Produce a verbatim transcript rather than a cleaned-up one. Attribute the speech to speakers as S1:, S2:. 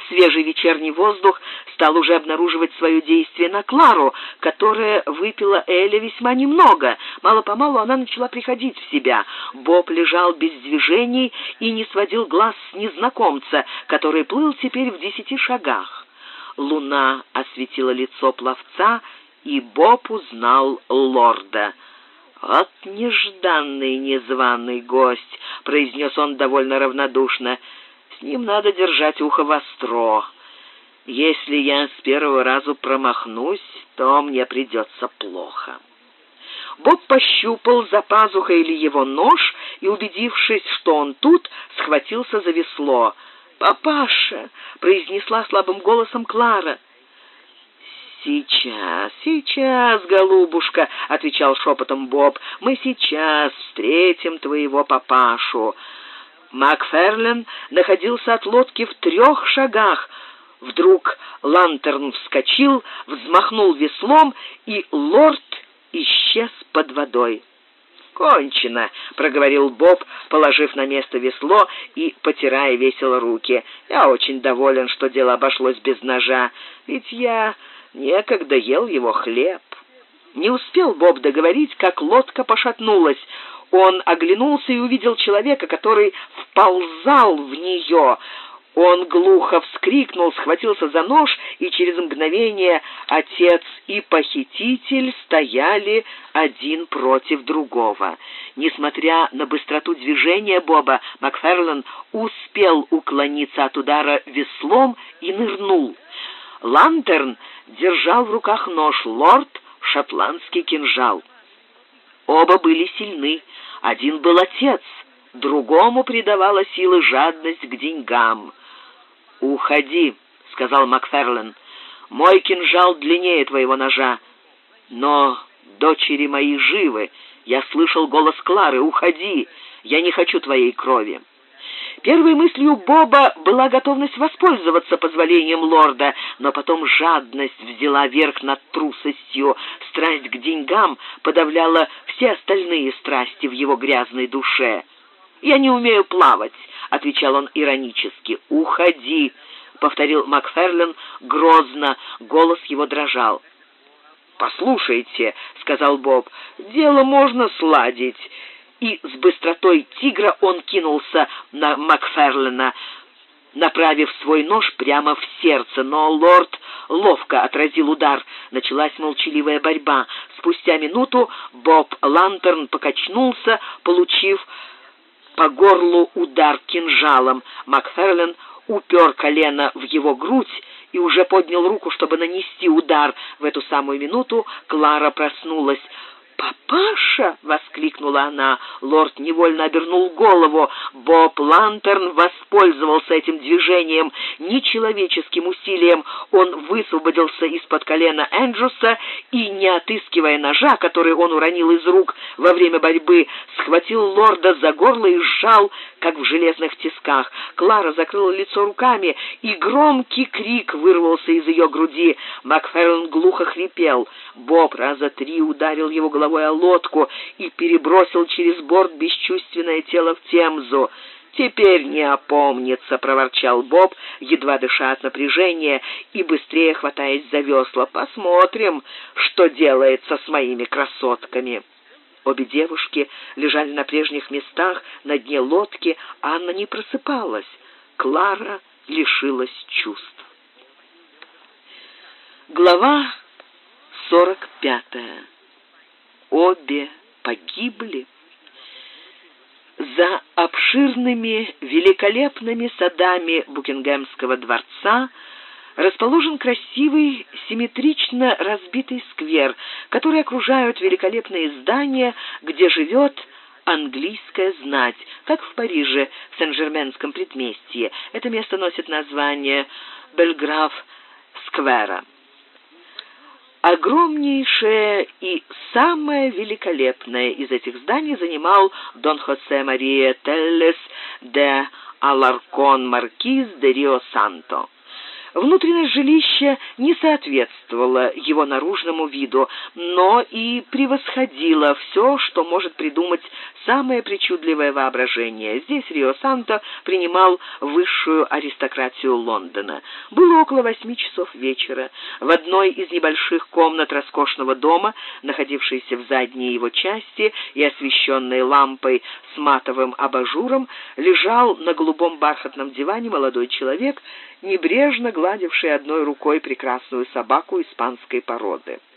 S1: Свежий вечерний воздух стал уже обнаруживать свое действие на Клару, которая выпила эля весьма немного. Мало-помалу она начала приходить в себя. Боб лежал без движений и не сводил глаз с незнакомца, который плыл теперь в десяти шагах. Луна осветила лицо пловца, и Боб узнал лорда. «Вот нежданный незваный гость», — произнес он довольно равнодушно. «С ним надо держать ухо востро. Если я с первого раза промахнусь, то мне придется плохо». Боб пощупал за пазухой ли его нож и, убедившись, что он тут, схватился за весло. «Папаша!» — произнесла слабым голосом Клара. «Сейчас, сейчас, голубушка!» — отвечал шепотом Боб. «Мы сейчас встретим твоего папашу». Макферлен находился от лодки в трех шагах. Вдруг Лантерн вскочил, взмахнул веслом, и лорд исчез под водой. «Кончено», — проговорил Боб, положив на место весло и потирая весело руки. «Я очень доволен, что дело обошлось без ножа, ведь я некогда ел его хлеб». Не успел Боб договорить, как лодка пошатнулась. Он оглянулся и увидел человека, который вползал в нее. Он глухо вскрикнул, схватился за нож, и через мгновение отец и похититель стояли один против другого. Несмотря на быстроту движения Боба, Макферлен успел уклониться от удара веслом и нырнул. Лантерн держал в руках нож, лорд — шотландский кинжал. Оба были сильны. Один был отец, другому придавала силы жадность к деньгам. «Уходи», — сказал Макферлен. «Мой кинжал длиннее твоего ножа. Но дочери мои живы. Я слышал голос Клары. Уходи, я не хочу твоей крови». Первой мыслью Боба была готовность воспользоваться позволением лорда, но потом жадность взяла верх над трусостью. Страсть к деньгам подавляла все остальные страсти в его грязной душе. «Я не умею плавать», — отвечал он иронически. «Уходи», — повторил Макферлен грозно, голос его дрожал. «Послушайте», — сказал Боб, — «дело можно сладить». И с быстротой тигра он кинулся на Макферлена, направив свой нож прямо в сердце, но лорд ловко отразил удар. Началась молчаливая борьба. Спустя минуту Боб Лантерн покачнулся, получив по горлу удар кинжалом. Макферлен упер колено в его грудь и уже поднял руку, чтобы нанести удар. В эту самую минуту Клара проснулась. «Папаша!» — воскликнула она. Лорд невольно обернул голову. Боб Лантерн воспользовался этим движением. Нечеловеческим усилием он высвободился из-под колена Эндрюса и, не отыскивая ножа, который он уронил из рук во время борьбы, схватил лорда за горло и сжал, как в железных тисках. Клара закрыла лицо руками, и громкий крик вырвался из ее груди. Макферлен глухо хрипел. Боб раза три ударил его головой о лодку и перебросил через борт бесчувственное тело в Темзу. «Теперь не опомнится», — проворчал Боб, едва дыша от напряжения и быстрее хватаясь за весла. «Посмотрим, что делается с моими красотками». Обе девушки лежали на прежних местах на дне лодки, а Анна не просыпалась. Клара лишилась чувств. Глава сорок пятая. Обе погибли. За обширными великолепными садами Букингемского дворца расположен красивый, симметрично разбитый сквер, который окружают великолепные здания, где живет английская знать, как в Париже, в Сен-Жерменском предместье. Это место носит название Бельграф-сквера. Огромнейшее и самое великолепное из этих зданий занимал Дон Хосе Мария Теллес де Аларкон, маркиз де Рио-Санто. Внутренность жилища не соответствовала его наружному виду, но и превосходила все, что может придумать самое причудливое воображение. Здесь Рио-Санто принимал высшую аристократию Лондона. Было около восьми часов вечера. В одной из небольших комнат роскошного дома, находившейся в задней его части и освещенной лампой с матовым абажуром, лежал на голубом бархатном диване молодой человек, небрежно гладивший одной рукой прекрасную собаку испанской породы.